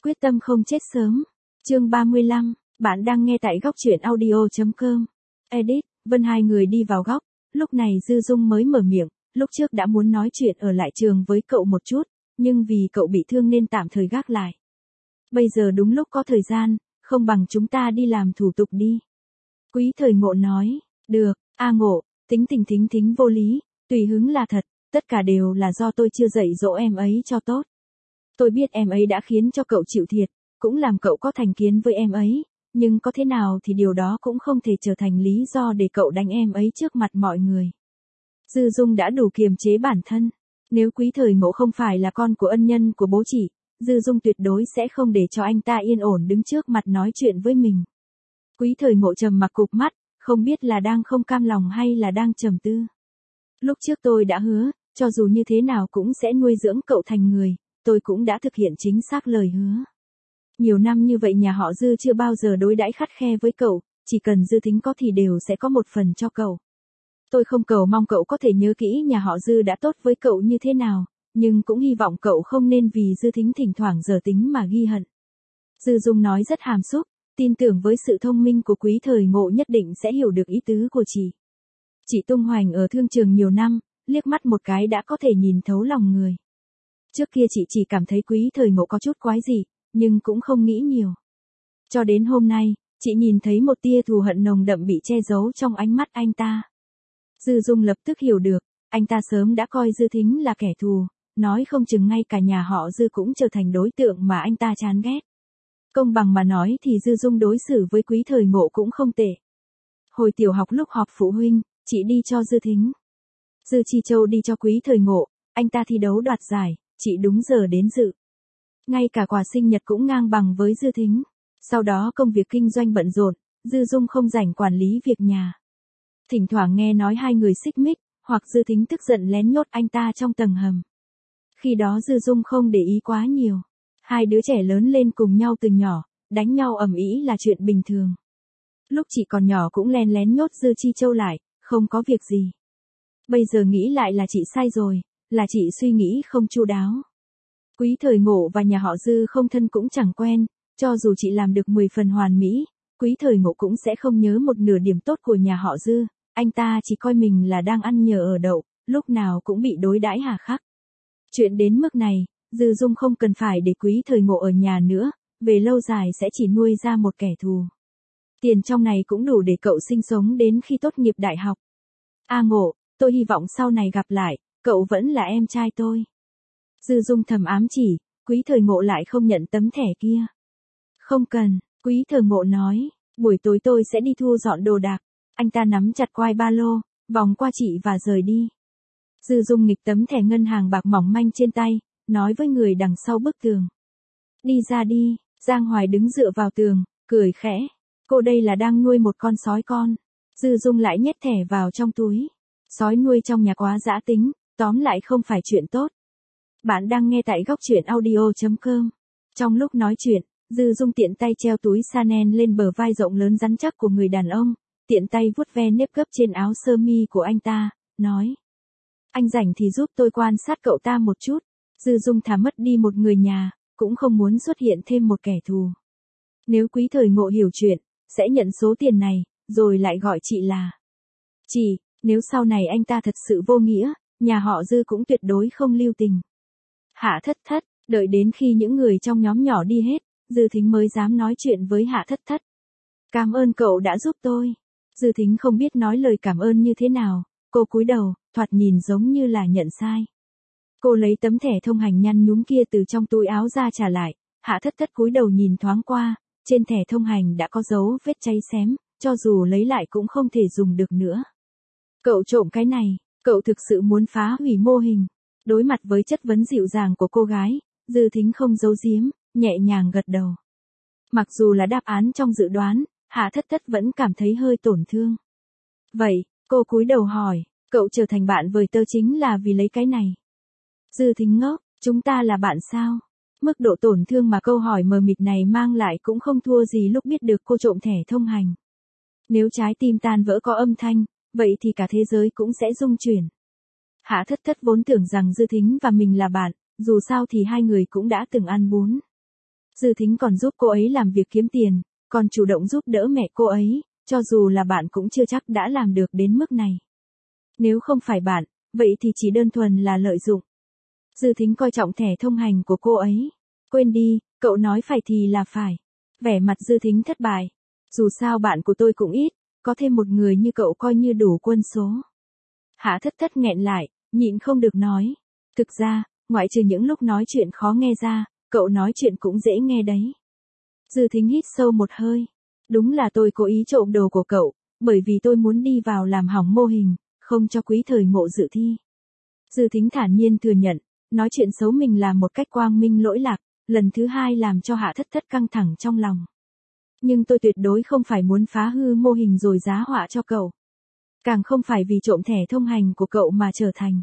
Quyết tâm không chết sớm. Chương 35, bạn đang nghe tại góc truyện audio.com. Edit, Vân hai người đi vào góc, lúc này Dư Dung mới mở miệng, lúc trước đã muốn nói chuyện ở lại trường với cậu một chút, nhưng vì cậu bị thương nên tạm thời gác lại. Bây giờ đúng lúc có thời gian, không bằng chúng ta đi làm thủ tục đi. Quý Thời Ngộ nói, được, Ngộ, tính tình thính thính vô lý, tùy hứng là thật, tất cả đều là do tôi chưa dạy dỗ em ấy cho tốt. Tôi biết em ấy đã khiến cho cậu chịu thiệt, cũng làm cậu có thành kiến với em ấy, nhưng có thế nào thì điều đó cũng không thể trở thành lý do để cậu đánh em ấy trước mặt mọi người. Dư Dung đã đủ kiềm chế bản thân. Nếu Quý Thời Ngộ không phải là con của ân nhân của bố chị, Dư Dung tuyệt đối sẽ không để cho anh ta yên ổn đứng trước mặt nói chuyện với mình. Quý Thời Ngộ trầm mặc cụp mắt, không biết là đang không cam lòng hay là đang trầm tư. Lúc trước tôi đã hứa, cho dù như thế nào cũng sẽ nuôi dưỡng cậu thành người, tôi cũng đã thực hiện chính xác lời hứa. Nhiều năm như vậy nhà họ Dư chưa bao giờ đối đãi khắt khe với cậu, chỉ cần Dư Thính có thì đều sẽ có một phần cho cậu. Tôi không cầu mong cậu có thể nhớ kỹ nhà họ Dư đã tốt với cậu như thế nào, nhưng cũng hy vọng cậu không nên vì Dư Thính thỉnh thoảng giờ tính mà ghi hận. Dư Dung nói rất hàm xúc, tin tưởng với sự thông minh của Quý Thời Ngộ nhất định sẽ hiểu được ý tứ của chị. Chị tung hoành ở thương trường nhiều năm, liếc mắt một cái đã có thể nhìn thấu lòng người. Trước kia chị chỉ cảm thấy Quý Thời Ngộ có chút quái dị, nhưng cũng không nghĩ nhiều. Cho đến hôm nay, chị nhìn thấy một tia thù hận nồng đậm bị che giấu trong ánh mắt anh ta. Dư Dung lập tức hiểu được, anh ta sớm đã coi Dư Thính là kẻ thù, nói không chừng ngay cả nhà họ Dư cũng trở thành đối tượng mà anh ta chán ghét. Công bằng mà nói thì Dư Dung đối xử với Quý Thời Ngộ cũng không tệ. Hồi tiểu học lúc họp phụ huynh, chị đi cho Dư Thính. Dư Chi Châu đi cho Quý Thời Ngộ, anh ta thi đấu đoạt giải, chị đúng giờ đến dự. Ngay cả quà sinh nhật cũng ngang bằng với Dư Thính. Sau đó công việc kinh doanh bận rộn, Dư Dung không rảnh quản lý việc nhà. Thỉnh thoảng nghe nói hai người xích mích, hoặc Dư Thính tức giận lén nhốt anh ta trong tầng hầm. Khi đó Dư Dung không để ý quá nhiều. Hai đứa trẻ lớn lên cùng nhau từ nhỏ, đánh nhau ầm ĩ là chuyện bình thường. Lúc chị còn nhỏ cũng len lén nhốt Dư Chi Châu lại, không có việc gì. Bây giờ nghĩ lại là chị sai rồi, là chị suy nghĩ không chu đáo. Quý Thời Ngộ và nhà họ Dư không thân cũng chẳng quen, cho dù chị làm được 10 phần hoàn mỹ, Quý Thời Ngộ cũng sẽ không nhớ một nửa điểm tốt của nhà họ Dư, anh ta chỉ coi mình là đang ăn nhờ ở đậu, lúc nào cũng bị đối đãi hà khắc. Chuyện đến mức này, Dư Dung không cần phải để Quý Thời Ngộ ở nhà nữa, về lâu dài sẽ chỉ nuôi ra một kẻ thù. Tiền trong này cũng đủ để cậu sinh sống đến khi tốt nghiệp đại học. Ngộ, tôi hy vọng sau này gặp lại, cậu vẫn là em trai tôi. Dư Dung thầm ám chỉ, Quý Thời Ngộ lại không nhận tấm thẻ kia. Không cần, Quý Thời Ngộ nói, buổi tối tôi sẽ đi thu dọn đồ đạc. Anh ta nắm chặt quai ba lô, vòng qua chị và rời đi. Dư Dung nghịch tấm thẻ ngân hàng bạc mỏng manh trên tay, nói với người đằng sau bức tường. Đi ra đi, Giang Hoài đứng dựa vào tường, cười khẽ. Cô đây là đang nuôi một con sói con. Dư Dung lại nhét thẻ vào trong túi. Sói nuôi trong nhà quá dã tính, tóm lại không phải chuyện tốt. Bạn đang nghe tại góc truyện audio.com. Trong lúc nói chuyện, Dư Dung tiện tay treo túi Chanel lên bờ vai rộng lớn rắn chắc của người đàn ông, tiện tay vuốt ve nếp gấp trên áo sơ mi của anh ta, nói. Anh rảnh thì giúp tôi quan sát cậu ta một chút. Dư Dung thà mất đi một người nhà, cũng không muốn xuất hiện thêm một kẻ thù. Nếu Quý Thời Ngộ hiểu chuyện, sẽ nhận số tiền này, rồi lại gọi chị là. Chị, nếu sau này anh ta thật sự vô nghĩa, nhà họ Dư cũng tuyệt đối không lưu tình. Hạ Thất Thất, đợi đến khi những người trong nhóm nhỏ đi hết, Dư Thính mới dám nói chuyện với Hạ Thất Thất. Cảm ơn cậu đã giúp tôi. Dư Thính không biết nói lời cảm ơn như thế nào, cô cúi đầu, thoạt nhìn giống như là nhận sai. Cô lấy tấm thẻ thông hành nhăn nhúm kia từ trong túi áo ra trả lại, Hạ Thất Thất cúi đầu nhìn thoáng qua, trên thẻ thông hành đã có dấu vết cháy xém, cho dù lấy lại cũng không thể dùng được nữa. Cậu trộm cái này, cậu thực sự muốn phá hủy mô hình. Đối mặt với chất vấn dịu dàng của cô gái, Dư Thính không giấu giếm, nhẹ nhàng gật đầu. Mặc dù là đáp án trong dự đoán, Hạ Thất Thất vẫn cảm thấy hơi tổn thương. Vậy, cô cúi đầu hỏi, cậu trở thành bạn với tớ chính là vì lấy cái này. Dư Thính ngốc, chúng ta là bạn sao? Mức độ tổn thương mà câu hỏi mờ mịt này mang lại cũng không thua gì lúc biết được cô trộm thẻ thông hành. Nếu trái tim tan vỡ có âm thanh, vậy thì cả thế giới cũng sẽ rung chuyển. Hạ Thất Thất vốn tưởng rằng Dư Thính và mình là bạn, dù sao thì hai người cũng đã từng ăn bún. Dư Thính còn giúp cô ấy làm việc kiếm tiền, còn chủ động giúp đỡ mẹ cô ấy, cho dù là bạn cũng chưa chắc đã làm được đến mức này. Nếu không phải bạn, vậy thì chỉ đơn thuần là lợi dụng. Dư Thính coi trọng thẻ thông hành của cô ấy. Quên đi, cậu nói phải thì là phải. Vẻ mặt Dư Thính thất bại. Dù sao bạn của tôi cũng ít, có thêm một người như cậu coi như đủ quân số. Hạ Thất Thất nghẹn lại, nhịn không được nói. Thực ra, ngoại trừ những lúc nói chuyện khó nghe ra, cậu nói chuyện cũng dễ nghe đấy. Dư Thính hít sâu một hơi. Đúng là tôi cố ý trộm đồ của cậu, bởi vì tôi muốn đi vào làm hỏng mô hình, không cho Quý Thời Ngộ dự thi. Dư Thính thản nhiên thừa nhận, nói chuyện xấu mình là một cách quang minh lỗi lạc, lần thứ hai làm cho Hạ Thất Thất căng thẳng trong lòng. Nhưng tôi tuyệt đối không phải muốn phá hư mô hình rồi giá họa cho cậu. Càng không phải vì trộm thẻ thông hành của cậu mà trở thành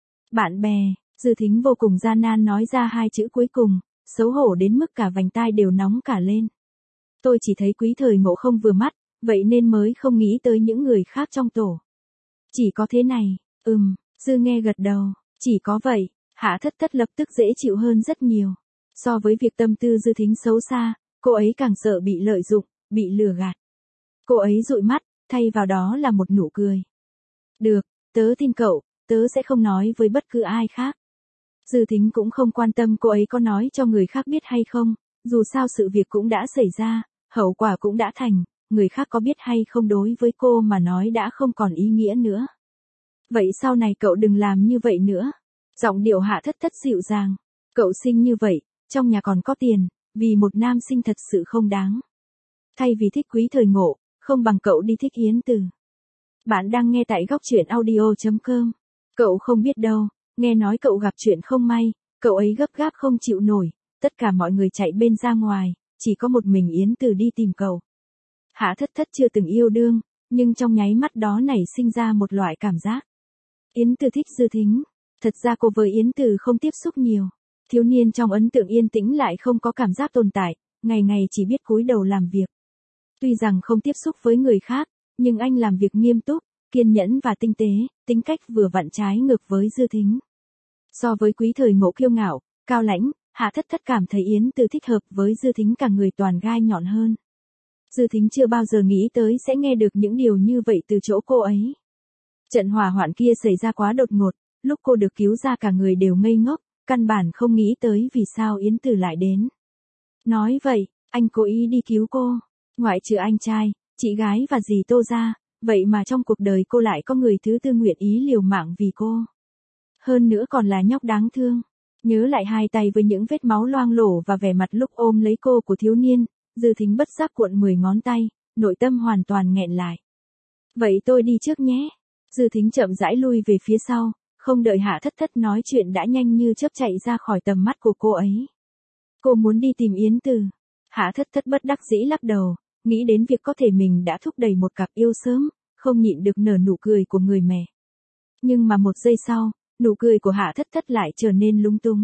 bạn bè. Dư Thính vô cùng gian nan nói ra hai chữ cuối cùng, xấu hổ đến mức cả vành tai đều nóng cả lên. Tôi chỉ thấy Quý Thời Ngộ không vừa mắt, vậy nên mới không nghĩ tới những người khác trong tổ. Chỉ có thế này, Dư nghe gật đầu, chỉ có vậy, Hạ Thất Thất lập tức dễ chịu hơn rất nhiều. So với việc tâm tư Dư Thính xấu xa, cô ấy càng sợ bị lợi dụng, bị lừa gạt. Cô ấy dụi mắt, thay vào đó là một nụ cười. Được, tớ tin cậu, tớ sẽ không nói với bất cứ ai khác. Dư Thính cũng không quan tâm cô ấy có nói cho người khác biết hay không, dù sao sự việc cũng đã xảy ra, hậu quả cũng đã thành, người khác có biết hay không đối với cô mà nói đã không còn ý nghĩa nữa. Vậy sau này cậu đừng làm như vậy nữa. Giọng điệu Hạ Thất Thất dịu dàng. Cậu sinh như vậy, trong nhà còn có tiền, vì một nam sinh thật sự không đáng. Thay vì thích Quý Thời Ngộ, không bằng cậu đi thích Yến Từ. Bạn đang nghe tại góc truyện audio.com. Cậu không biết đâu, nghe nói cậu gặp chuyện không may, cậu ấy gấp gáp không chịu nổi, tất cả mọi người chạy bên ra ngoài, chỉ có một mình Yến Từ đi tìm cậu. Hạ Thất Thất chưa từng yêu đương, nhưng trong nháy mắt đó nảy sinh ra một loại cảm giác. Yến Từ thích Dư Thính. Thật ra cô với Yến Từ không tiếp xúc nhiều. Thiếu niên trong ấn tượng yên tĩnh lại không có cảm giác tồn tại, ngày ngày chỉ biết cúi đầu làm việc. Tuy rằng không tiếp xúc với người khác, nhưng anh làm việc nghiêm túc, kiên nhẫn và tinh tế, tính cách vừa vặn trái ngược với Dư Thính. So với Quý Thời Ngộ kiêu ngạo, cao lãnh, Hạ Thất Thất cảm thấy Yến Từ thích hợp với Dư Thính cả người toàn gai nhọn hơn. Dư Thính chưa bao giờ nghĩ tới sẽ nghe được những điều như vậy từ chỗ cô ấy. Trận hỏa hoạn kia xảy ra quá đột ngột, lúc cô được cứu ra cả người đều ngây ngốc, căn bản không nghĩ tới vì sao Yến Từ lại đến. Nói vậy, anh cố ý đi cứu cô, ngoại trừ anh trai, chị gái và dì Tô ra, vậy mà trong cuộc đời cô lại có người thứ tư nguyện ý liều mạng vì cô. Hơn nữa còn là nhóc đáng thương. Nhớ lại hai tay với những vết máu loang lổ và vẻ mặt lúc ôm lấy cô của thiếu niên, Dư Thính bất giác cuộn 10 ngón tay, nội tâm hoàn toàn nghẹn lại. Vậy tôi đi trước nhé. Dư Thính chậm rãi lui về phía sau, không đợi Hạ Thất Thất nói chuyện đã nhanh như chớp chạy ra khỏi tầm mắt của cô ấy. Cô muốn đi tìm Yến Từ. Hạ Thất Thất bất đắc dĩ lắc đầu, nghĩ đến việc có thể mình đã thúc đẩy một cặp yêu sớm, không nhịn được nở nụ cười của người mẹ. Nhưng mà một giây sau, nụ cười của Hạ Thất Thất lại trở nên lúng túng.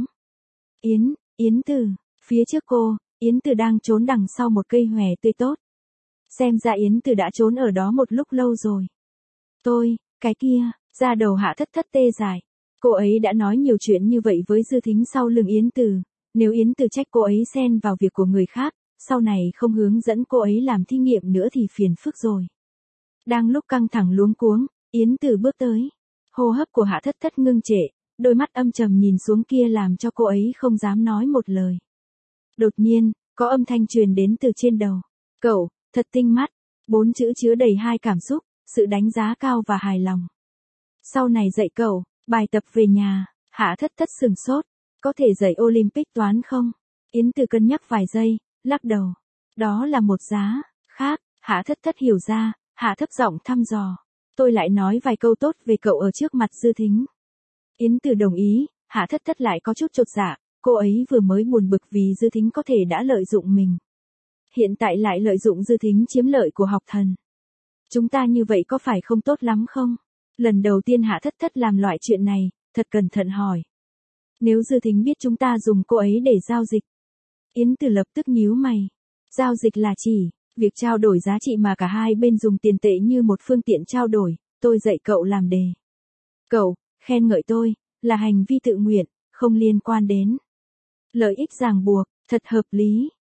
Yến Từ, phía trước cô, Yến Từ đang trốn đằng sau một cây hòe tươi tốt. Xem ra Yến Từ đã trốn ở đó một lúc lâu rồi. Cái kia, da đầu Hạ Thất Thất tê dại. Cô ấy đã nói nhiều chuyện như vậy với Dư Thính sau lưng Yến Từ. Nếu Yến Từ trách cô ấy xen vào việc của người khác, sau này không hướng dẫn cô ấy làm thí nghiệm nữa thì phiền phức rồi. Đang lúc căng thẳng luống cuống, Yến Từ bước tới. Hô hấp của Hạ Thất Thất ngưng trệ, đôi mắt âm trầm nhìn xuống kia làm cho cô ấy không dám nói một lời. Đột nhiên, có âm thanh truyền đến từ trên đầu. Cậu, thật tinh mắt. 4 chữ chứa đầy hai cảm xúc, sự đánh giá cao và hài lòng. Sau này dạy cậu, bài tập về nhà. Hạ Thất Thất sừng sốt. Có thể dạy Olympic toán không? Yến Từ cân nhắc vài giây, lắc đầu. Đó là một giá khác. Hạ Thất Thất hiểu ra, hạ thấp giọng thăm dò. Tôi lại nói vài câu tốt về cậu ở trước mặt Dư Thính. Yến Từ đồng ý, Hạ Thất Thất lại có chút chột dạ, cô ấy vừa mới buồn bực vì Dư Thính có thể đã lợi dụng mình. Hiện tại lại lợi dụng Dư Thính chiếm lợi của học thần. Chúng ta như vậy có phải không tốt lắm không? Lần đầu tiên Hạ Thất Thất làm loại chuyện này, thật cẩn thận hỏi. Nếu Dư Thính biết chúng ta dùng cô ấy để giao dịch. Yến Từ lập tức nhíu mày. Giao dịch là chỉ việc trao đổi giá trị mà cả hai bên dùng tiền tệ như một phương tiện trao đổi, tôi dạy cậu làm đề. Cậu, khen ngợi tôi, là hành vi tự nguyện, không liên quan đến lợi ích ràng buộc, thật hợp lý.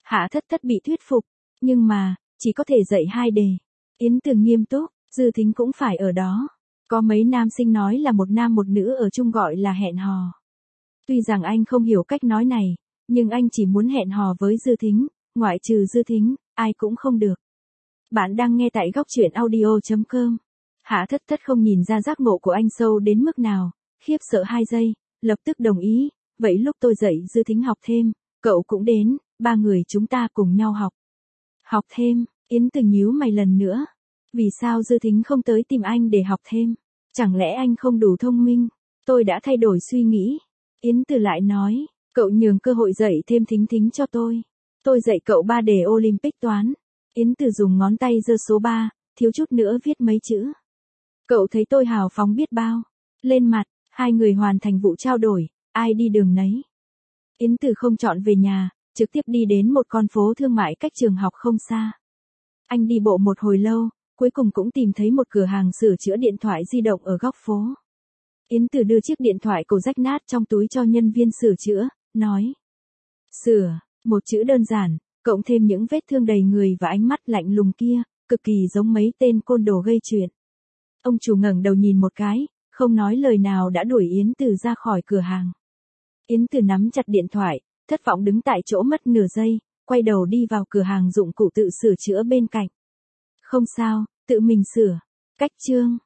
Hạ Thất Thất bị thuyết phục, nhưng mà, chỉ có thể dạy 2 đề. Yến Từ nghiêm túc, Dư Thính cũng phải ở đó. Có mấy nam sinh nói là một nam một nữ ở chung gọi là hẹn hò. Tuy rằng anh không hiểu cách nói này, nhưng anh chỉ muốn hẹn hò với Dư Thính, ngoại trừ Dư Thính, ai cũng không được. Bạn đang nghe tại góc truyện audio.com. Hạ Thất Thất không nhìn ra giác ngộ của anh sâu đến mức nào, khiếp sợ 2 giây, lập tức đồng ý, vậy lúc tôi dạy Dư Thính học thêm, cậu cũng đến, 3 người chúng ta cùng nhau học. Học thêm, Yến Từ nhíu mày lần nữa. Vì sao Dư Thính không tới tìm anh để học thêm? Chẳng lẽ anh không đủ thông minh? Tôi đã thay đổi suy nghĩ. Yến Từ lại nói, cậu nhường cơ hội dạy thêm Thính Thính cho tôi. Tôi dạy cậu 3 đề Olympic toán. Yến Từ dùng ngón tay giơ số 3, thiếu chút nữa viết mấy chữ. Cậu thấy tôi hào phóng biết bao. Lên mặt, 2 người hoàn thành vụ trao đổi, ai đi đường nấy. Yến Từ không chọn về nhà, trực tiếp đi đến một con phố thương mại cách trường học không xa. Anh đi bộ một hồi lâu, cuối cùng cũng tìm thấy một cửa hàng sửa chữa điện thoại di động ở góc phố. Yến Từ đưa chiếc điện thoại cổ rách nát trong túi cho nhân viên sửa chữa, nói. Sửa, một chữ đơn giản, cộng thêm những vết thương đầy người và ánh mắt lạnh lùng kia, cực kỳ giống mấy tên côn đồ gây chuyện. Ông chủ ngẩng đầu nhìn một cái, không nói lời nào đã đuổi Yến Từ ra khỏi cửa hàng. Yến Từ nắm chặt điện thoại, thất vọng đứng tại chỗ mất nửa giây, quay đầu đi vào cửa hàng dụng cụ tự sửa chữa bên cạnh. Không sao, tự mình sửa. Cách chương.